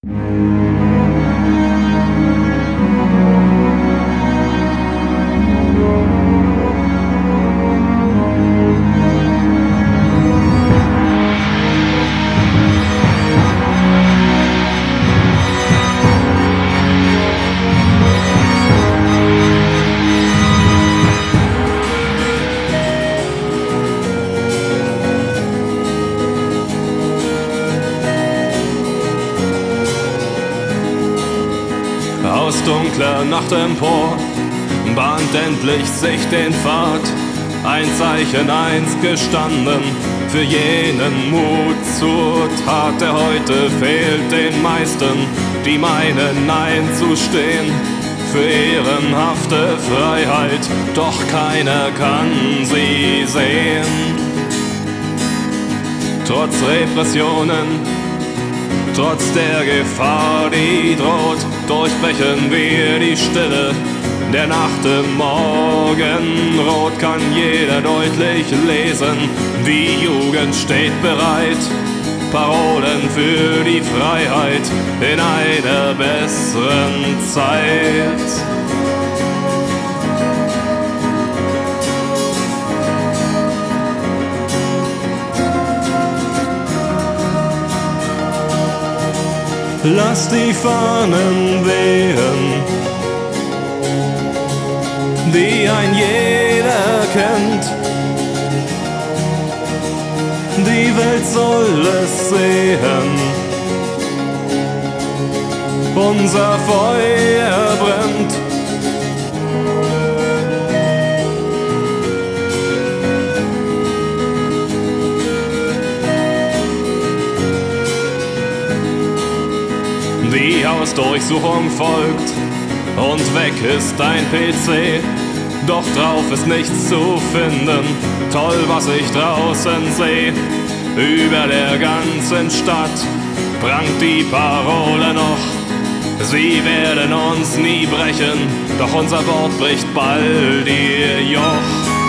Aus dunkler Nacht empor bahnt endlich sich den Pfad. Ein Zeichen einst gestanden für jenen Mut zur Tat, der heute fehlt den meisten, die meinen einzustehen für ehrenhafte Freiheit, doch keiner kann sie sehen. Trotz Repressionen, trotz der Gefahr, die droht, durchbrechen wir die Stille der Nacht im Morgenrot. Kann jeder deutlich lesen, die Jugend steht bereit, Parolen für die Freiheit in einer besseren Zeit. Lass die Fahnen wehen, die ein jeder kennt. Die Welt soll es sehen, unser Feuer brennt. Die Hausdurchsuchung folgt und weg ist dein PC, doch drauf ist nichts zu finden. Toll, was ich draußen seh. Über der ganzen Stadt prangt die Parole noch. Sie werden uns nie brechen, doch unser Wort bricht bald ihr Joch.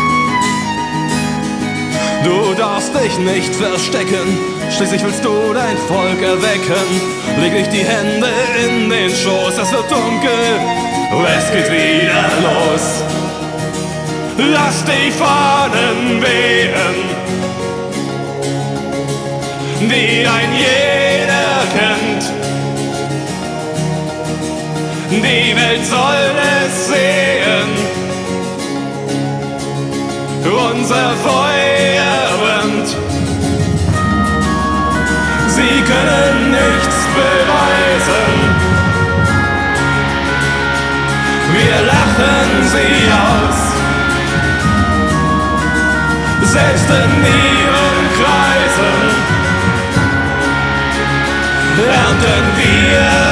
Du darfst dich nicht verstecken, schließlich willst du dein Volk erwecken. Leg nicht die Hände in den Schoß, es wird dunkel, es geht wieder los. Lass die Fahnen wehen, die ein jeder kennt. Die Welt soll es sehen, unser Feuer brennt. Sie können nichts beweisen, wir lachen sie aus. Selbst in ihren Kreisen ernten wir